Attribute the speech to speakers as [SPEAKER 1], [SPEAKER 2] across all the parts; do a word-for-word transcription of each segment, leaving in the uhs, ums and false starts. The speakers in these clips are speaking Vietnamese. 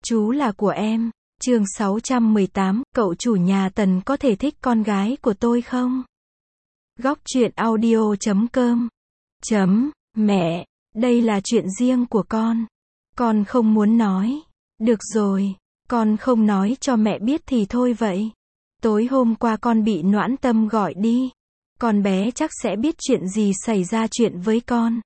[SPEAKER 1] Chú là của em. Chương sáu trăm mười tám, cậu chủ nhà Tần có thể thích con gái của tôi không? Góc truyện audio chấm com. Chấm, mẹ, đây là chuyện riêng của con. Con không muốn nói. Được rồi, con không nói cho mẹ biết thì thôi vậy. Tối hôm qua con bị Noãn Tâm gọi đi. Con bé chắc sẽ biết chuyện gì xảy ra chuyện với con.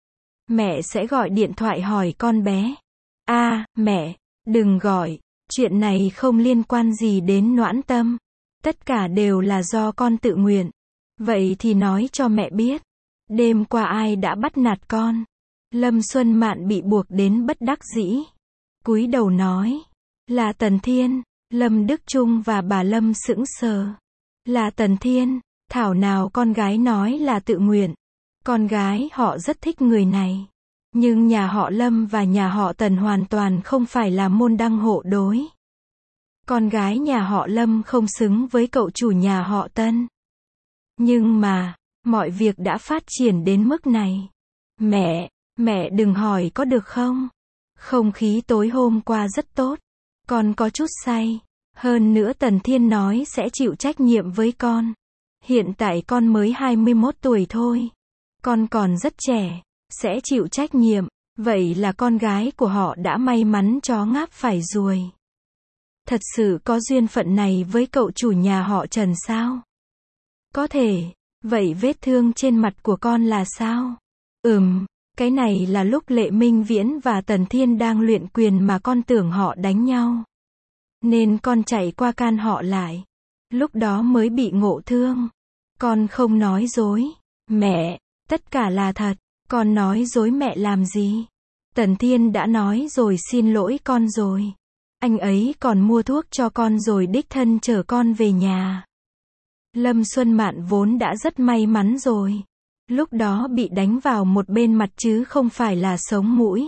[SPEAKER 1] Mẹ sẽ gọi điện thoại hỏi con bé. À, mẹ, đừng gọi. Chuyện này không liên quan gì đến Noãn Tâm. Tất cả đều là do con tự nguyện. Vậy thì nói cho mẹ biết. Đêm qua ai đã bắt nạt con? Lâm Xuân Mạn bị buộc đến bất đắc dĩ. Cúi đầu nói. Là Tần Thiên. Lâm Đức Trung và bà Lâm sững sờ. Là Tần Thiên. Thảo nào con gái nói là tự nguyện. Con gái họ rất thích người này. Nhưng nhà họ Lâm và nhà họ Tần hoàn toàn không phải là môn đăng hộ đối. Con gái nhà họ Lâm không xứng với cậu chủ nhà họ Tân. Nhưng mà, mọi việc đã phát triển đến mức này. Mẹ, mẹ đừng hỏi có được không? Không khí tối hôm qua rất tốt. Con có chút say. Hơn nữa Tần Thiên nói sẽ chịu trách nhiệm với con. Hiện tại con mới hai mươi mốt tuổi thôi. Con còn rất trẻ. Sẽ chịu trách nhiệm. Vậy là con gái của họ đã may mắn chó ngáp phải ruồi. Thật sự có duyên phận này với cậu chủ nhà họ Trần sao? Có thể. Vậy vết thương trên mặt của con là sao? Ừm, cái này là lúc Lệ Minh Viễn và Tần Thiên đang luyện quyền mà con tưởng họ đánh nhau. Nên con chạy qua can họ lại. Lúc đó mới bị ngộ thương. Con không nói dối. Mẹ, tất cả là thật. Con nói dối mẹ làm gì? Tần Thiên đã nói rồi xin lỗi con rồi. Anh ấy còn mua thuốc cho con rồi đích thân chở con về nhà. Lâm Xuân Mạn vốn đã rất may mắn rồi. Lúc đó bị đánh vào một bên mặt chứ không phải là sống mũi.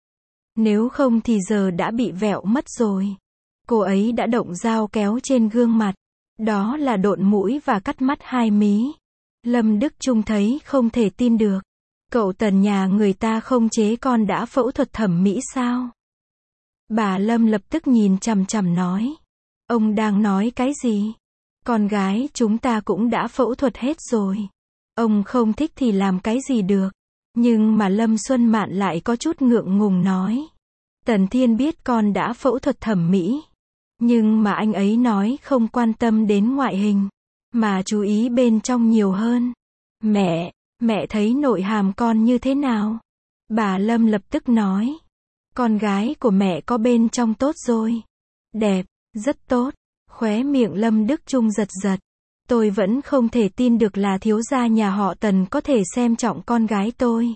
[SPEAKER 1] Nếu không thì giờ đã bị vẹo mất rồi. Cô ấy đã động dao kéo trên gương mặt. Đó là độn mũi và cắt mắt hai mí. Lâm Đức Trung thấy không thể tin được. Cậu Tần nhà người ta không chế con đã phẫu thuật thẩm mỹ sao? Bà Lâm lập tức nhìn chằm chằm nói. Ông đang nói cái gì? Con gái chúng ta cũng đã phẫu thuật hết rồi. Ông không thích thì làm cái gì được. Nhưng mà Lâm Xuân Mạn lại có chút ngượng ngùng nói. Tần Thiên biết con đã phẫu thuật thẩm mỹ. Nhưng mà anh ấy nói không quan tâm đến ngoại hình. Mà chú ý bên trong nhiều hơn. Mẹ, mẹ thấy nội hàm con như thế nào? Bà Lâm lập tức nói. Con gái của mẹ có bên trong tốt rồi. Đẹp, rất tốt. Khóe miệng Lâm Đức Trung giật giật. Tôi vẫn không thể tin được là thiếu gia nhà họ Tần có thể xem trọng con gái tôi.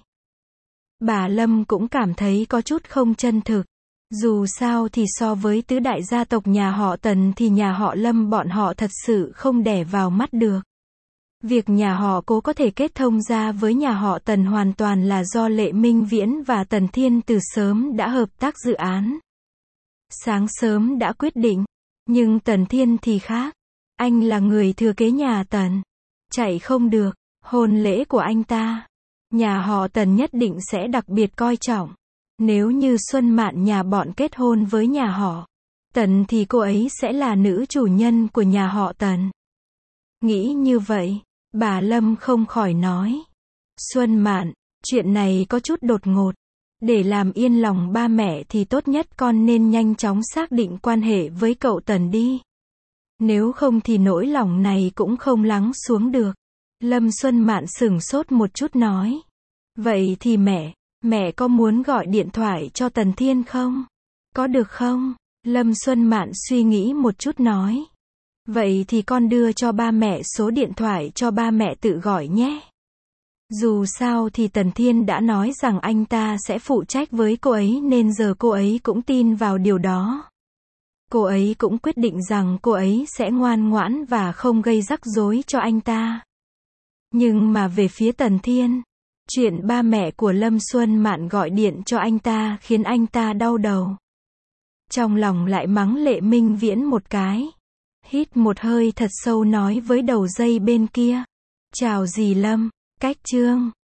[SPEAKER 1] Bà Lâm cũng cảm thấy có chút không chân thực. Dù sao thì so với tứ đại gia tộc nhà họ Tần thì nhà họ Lâm bọn họ thật sự không đẻ vào mắt được. Việc nhà họ Cố có thể kết thông ra với nhà họ Tần hoàn toàn là do Lệ Minh Viễn và Tần Thiên từ sớm đã hợp tác dự án. Sáng sớm đã quyết định. Nhưng Tần Thiên thì khác. Anh là người thừa kế nhà Tần. Chạy không được. Hôn lễ của anh ta. Nhà họ Tần nhất định sẽ đặc biệt coi trọng. Nếu như Xuân Mạn nhà bọn kết hôn với nhà họ Tần thì cô ấy sẽ là nữ chủ nhân của nhà họ Tần. Nghĩ như vậy, bà Lâm không khỏi nói. Xuân Mạn, chuyện này có chút đột ngột. Để làm yên lòng ba mẹ thì tốt nhất con nên nhanh chóng xác định quan hệ với cậu Tần đi. Nếu không thì nỗi lòng này cũng không lắng xuống được. Lâm Xuân Mạn sửng sốt một chút nói. Vậy thì mẹ, mẹ có muốn gọi điện thoại cho Tần Thiên không? Có được không? Lâm Xuân Mạn suy nghĩ một chút nói. Vậy thì con đưa cho ba mẹ số điện thoại cho ba mẹ tự gọi nhé. Dù sao thì Tần Thiên đã nói rằng anh ta sẽ phụ trách với cô ấy nên giờ cô ấy cũng tin vào điều đó. Cô ấy cũng quyết định rằng cô ấy sẽ ngoan ngoãn và không gây rắc rối cho anh ta. Nhưng mà về phía Tần Thiên, chuyện ba mẹ của Lâm Xuân Mạn gọi điện cho anh ta khiến anh ta đau đầu. Trong lòng lại mắng Lệ Minh Viễn một cái. Hít một hơi thật sâu nói với đầu dây bên kia. Chào dì Lâm, cách chương.